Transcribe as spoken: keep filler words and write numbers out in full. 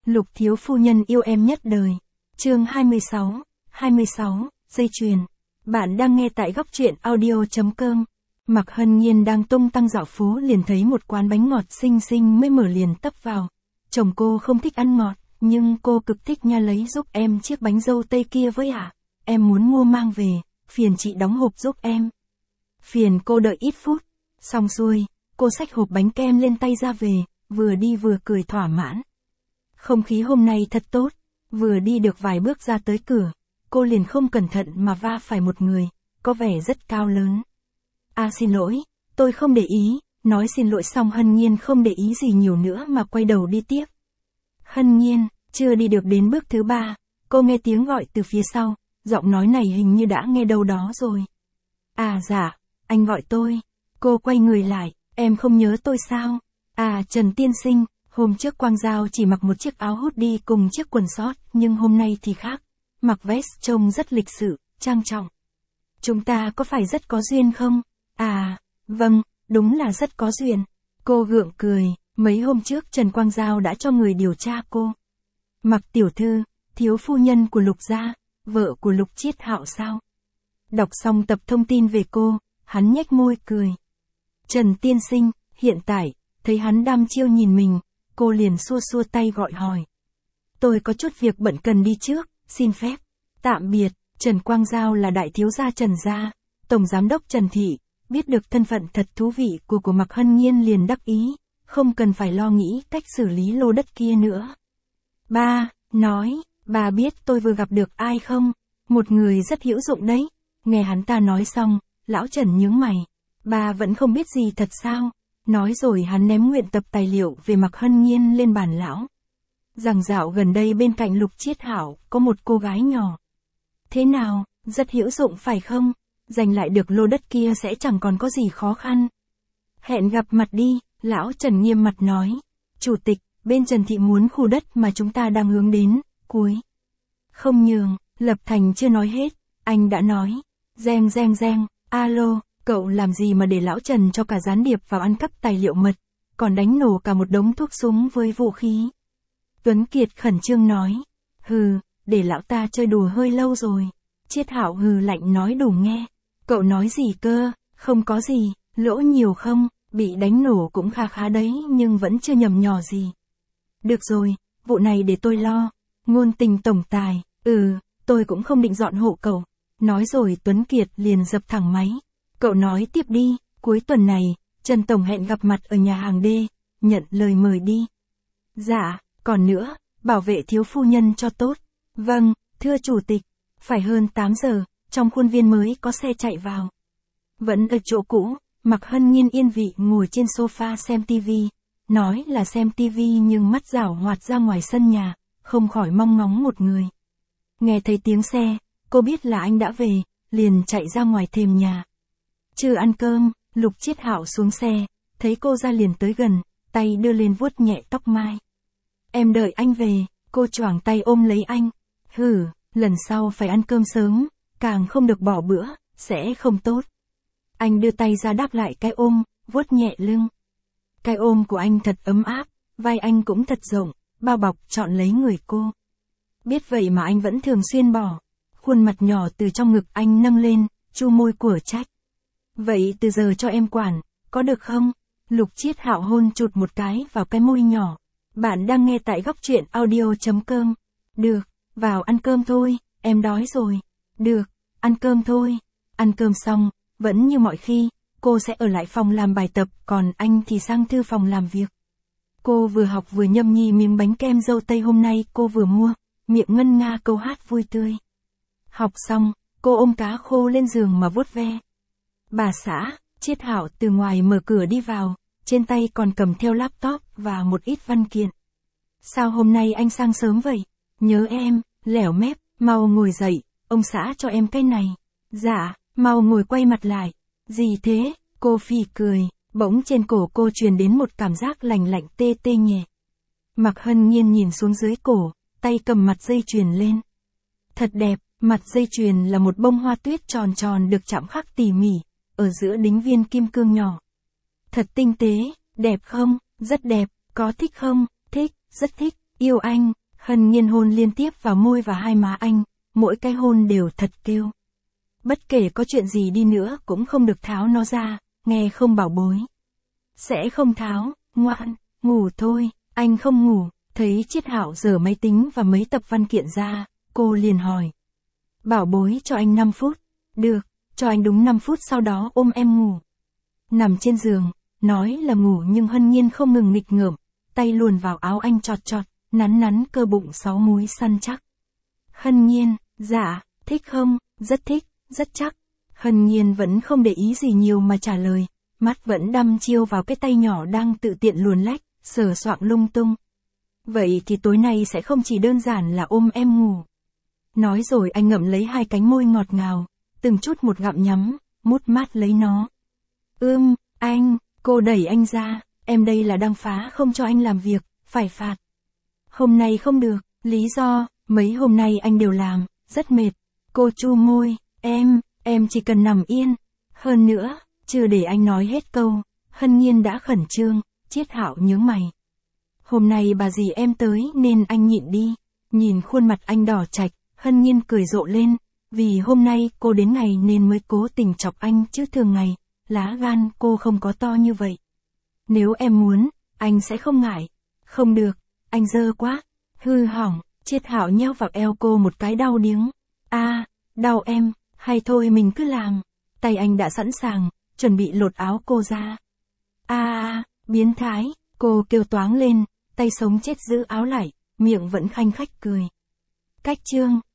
Lục thiếu phu nhân yêu em nhất đời. Chương hai mươi sáu, hai mươi sáu, dây chuyền. Bạn đang nghe tại góc truyện audio.com. Mạc Hân Nhiên đang tung tăng dạo phố liền thấy một quán bánh ngọt xinh xinh mới mở liền tấp vào. Chồng cô không thích ăn ngọt, nhưng cô cực thích nha, lấy giúp em chiếc bánh dâu tây kia với ạ. À? Em muốn mua mang về, phiền chị đóng hộp giúp em. Phiền cô đợi ít phút. Xong xuôi, cô xách hộp bánh kem lên tay ra về, vừa đi vừa cười thỏa mãn. Không khí hôm nay thật tốt, vừa đi được vài bước ra tới cửa, cô liền không cẩn thận mà va phải một người, có vẻ rất cao lớn. À xin lỗi, tôi không để ý, nói xin lỗi xong Hân Nhiên không để ý gì nhiều nữa mà quay đầu đi tiếp. Hân Nhiên, chưa đi được đến bước thứ ba, cô nghe tiếng gọi từ phía sau, giọng nói này hình như đã nghe đâu đó rồi. À dạ, anh gọi tôi. Cô quay người lại, em không nhớ tôi sao? À Trần tiên sinh, hôm trước Quang Giao chỉ mặc một chiếc áo hoodie cùng chiếc quần short, nhưng hôm nay thì khác. Mặc vest trông rất lịch sự, trang trọng. Chúng ta có phải rất có duyên không? À, vâng, đúng là rất có duyên. Cô gượng cười, mấy hôm trước Trần Quang Giao đã cho người điều tra cô. Mặc tiểu thư, thiếu phu nhân của Lục gia, vợ của Lục Chiết Hạo sao? Đọc xong tập thông tin về cô, hắn nhếch môi cười. Trần tiên sinh, hiện tại, thấy hắn đăm chiêu nhìn mình, cô liền xua xua tay gọi hỏi. Tôi có chút việc bận cần đi trước, xin phép. Tạm biệt. Trần Quang Giao là đại thiếu gia Trần gia, tổng giám đốc Trần Thị, biết được thân phận thật thú vị của của Mạc Hân Nhiên liền đắc ý, không cần phải lo nghĩ cách xử lý lô đất kia nữa. Ba, nói, bà biết tôi vừa gặp được ai không? Một người rất hữu dụng đấy. Nghe hắn ta nói xong, lão Trần nhướng mày. Bà vẫn không biết gì thật sao? Nói rồi hắn ném nguyện tập tài liệu về Mạc Hân Nhiên lên bàn lão. Rằng dạo gần đây bên cạnh Lục Chiết Hạo có một cô gái nhỏ. Thế nào, rất hữu dụng phải không? Giành lại được lô đất kia sẽ chẳng còn có gì khó khăn. Hẹn gặp mặt đi, lão Trần nghiêm mặt nói. Chủ tịch, bên Trần Thị muốn khu đất mà chúng ta đang hướng đến, cuối. Không nhường, Lập Thành chưa nói hết, anh đã nói. Reng reng reng, alo, cậu làm gì mà để lão Trần cho cả gián điệp vào ăn cắp tài liệu mật, còn đánh nổ cả một đống thuốc súng với vũ khí. Tuấn Kiệt khẩn trương nói. Hừ, để lão ta chơi đùa hơi lâu rồi. Chiết Hạo hừ lạnh nói đủ nghe. Cậu nói gì cơ, không có gì, lỗ nhiều không, bị đánh nổ cũng kha khá đấy nhưng vẫn chưa nhầm nhỏ gì. Được rồi, vụ này để tôi lo. Ngôn Tình tổng tài, ừ, tôi cũng không định dọn hộ cậu. Nói rồi Tuấn Kiệt liền dập thẳng máy. Cậu nói tiếp đi, cuối tuần này, Trần Tổng hẹn gặp mặt ở nhà hàng D, nhận lời mời đi. Dạ, còn nữa, bảo vệ thiếu phu nhân cho tốt. Vâng, thưa chủ tịch, phải hơn tám giờ, trong khuôn viên mới có xe chạy vào. Vẫn ở chỗ cũ, Mạc Hân Nhiên yên vị ngồi trên sofa xem tivi, nói là xem tivi nhưng mắt rảo hoạt ra ngoài sân nhà, không khỏi mong ngóng một người. Nghe thấy tiếng xe, cô biết là anh đã về, liền chạy ra ngoài thềm nhà. Chưa ăn cơm, Lục Chiết Hạo xuống xe, thấy cô ra liền tới gần, tay đưa lên vuốt nhẹ tóc mai. Em đợi anh về, cô choàng tay ôm lấy anh. Hừ, lần sau phải ăn cơm sớm, càng không được bỏ bữa, sẽ không tốt. Anh đưa tay ra đáp lại cái ôm, vuốt nhẹ lưng. Cái ôm của anh thật ấm áp, vai anh cũng thật rộng, bao bọc trọn lấy người cô. Biết vậy mà anh vẫn thường xuyên bỏ. Khuôn mặt nhỏ từ trong ngực anh nâng lên, chu môi của trách. Vậy từ giờ cho em quản, có được không? Lục Chiết Hạo hôn chụt một cái vào cái môi nhỏ. Bạn đang nghe tại góc truyện audio.com. Được, vào ăn cơm thôi, em đói rồi. Được, ăn cơm thôi. Ăn cơm xong, vẫn như mọi khi, cô sẽ ở lại phòng làm bài tập, còn anh thì sang thư phòng làm việc. Cô vừa học vừa nhâm nhi miếng bánh kem dâu tây hôm nay cô vừa mua, miệng ngân nga câu hát vui tươi. Học xong, cô ôm cá khô lên giường mà vuốt ve. Bà xã, Chiết Hạo từ ngoài mở cửa đi vào, trên tay còn cầm theo laptop và một ít văn kiện. Sao hôm nay anh sang sớm vậy? Nhớ em, lẻo mép, mau ngồi dậy, ông xã cho em cái này. Dạ, mau ngồi quay mặt lại. Gì thế? Cô phì cười, bỗng trên cổ cô truyền đến một cảm giác lành lạnh tê tê nhẹ. Mạc Hân Nhiên nhìn xuống dưới cổ, tay cầm mặt dây chuyền lên. Thật đẹp, mặt dây chuyền là một bông hoa tuyết tròn tròn được chạm khắc tỉ mỉ, ở giữa đính viên kim cương nhỏ. Thật tinh tế, đẹp không? Rất đẹp, có thích không? Thích, rất thích, yêu anh, Hân Nhiên hôn liên tiếp vào môi và hai má anh, mỗi cái hôn đều thật kêu. Bất kể có chuyện gì đi nữa cũng không được tháo nó ra, nghe không bảo bối. Sẽ không tháo, ngoan, ngủ thôi, anh không ngủ, thấy Chiết Hạo giở máy tính và mấy tập văn kiện ra, cô liền hỏi. Bảo bối cho anh năm phút, được, cho anh đúng năm phút sau đó ôm em ngủ. Nằm trên giường, nói là ngủ nhưng Hân Nhiên không ngừng nghịch ngợm, tay luồn vào áo anh chọt chọt, nắn nắn cơ bụng sáu múi săn chắc. Hân Nhiên, dạ, thích không, rất thích, rất chắc. Hân Nhiên vẫn không để ý gì nhiều mà trả lời, mắt vẫn đăm chiêu vào cái tay nhỏ đang tự tiện luồn lách, sờ soạng lung tung. Vậy thì tối nay sẽ không chỉ đơn giản là ôm em ngủ. Nói rồi anh ngậm lấy hai cánh môi ngọt ngào, từng chút một gặm nhắm, mút mát lấy nó. Ưm, anh, cô đẩy anh ra, em đây là đang phá không cho anh làm việc, phải phạt. Hôm nay không được, lý do, mấy hôm nay anh đều làm, rất mệt. Cô chu môi, em, em chỉ cần nằm yên. Hơn nữa, chưa để anh nói hết câu, Hân Nhiên đã khẩn trương, Chiết Hạo nhướng mày. Hôm nay bà dì em tới nên anh nhịn đi. Nhìn khuôn mặt anh đỏ chạch, Hân Nhiên cười rộ lên, vì hôm nay cô đến ngày nên mới cố tình chọc anh chứ thường ngày, lá gan cô không có to như vậy. Nếu em muốn, anh sẽ không ngại. Không được, anh dơ quá, hư hỏng, Chiết Hạo nheo vào eo cô một cái đau điếng. A, à, đau em, hay thôi mình cứ làm. Tay anh đã sẵn sàng, chuẩn bị lột áo cô ra. A à, biến thái, cô kêu toáng lên, tay sống chết giữ áo lại, miệng vẫn khanh khách cười. Cách chương